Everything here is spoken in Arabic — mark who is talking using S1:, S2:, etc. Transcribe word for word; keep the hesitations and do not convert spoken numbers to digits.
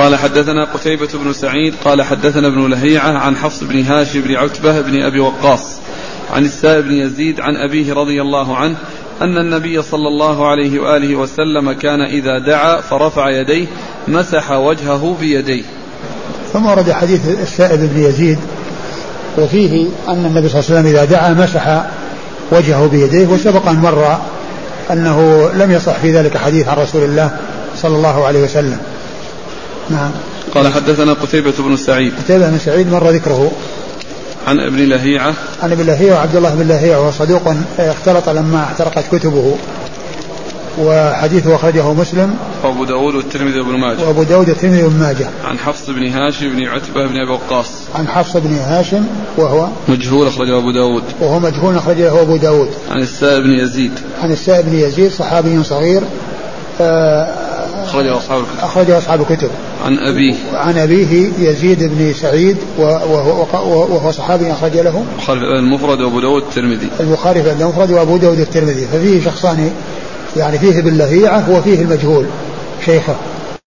S1: قال حدثنا قتيبة بن سعيد قال حدثنا ابن لهيعة عن حفص بن هاشم بن عتبة بن أبي وقاص عن السائب بن يزيد عن أبيه رضي الله عنه أن النبي صلى الله عليه وآله وسلم كان إذا دعا فرفع يديه مسح وجهه بيديه.
S2: ثم ورد حديث السائب بن يزيد وفيه أن النبي صلى الله عليه وسلم إذا دعا مسح وجهه بيديه، وسبق أن مر أنه لم يصح في ذلك حديث عن رسول الله صلى الله عليه وسلم. نعم.
S1: قال حدثنا قتيبة بن سعيد
S2: قتيبة بن سعيد مر ذكره.
S1: عن ابن لهيعة
S2: عن ابن لهيعة وعبد الله بن لهيعة وهو صدوق اختلط لما احترقت كتبه، وحديثه أخرجه مسلم
S1: وأبو داود والترمذي وابن ماجه.
S2: وأبو داود والترمذي وابن ماجه.
S1: عن حفص بن هاشم بن عتبة بن أبي وقاص.
S2: عن حفص بن هاشم وهو
S1: مجهول أخرجه أبو داود.
S2: وهو مجهول أخرجه أبو داود.
S1: عن السائب بن يزيد.
S2: عن السائب بن يزيد صحابي صغير
S1: أخرجه أصحاب الكتب.
S2: أخرجه أصحاب الكتب.
S1: عن أبيه.
S2: عن أبيه يزيد بن سعيد وهو, وهو صحابي أخرج له
S1: البخاري في المفرد وأبو داود الترمذي.
S2: البخاري في المفرد وأبو داود الترمذي. ففيه شخصان يعني فيه باللهيعة وفيه المجهول شيخه.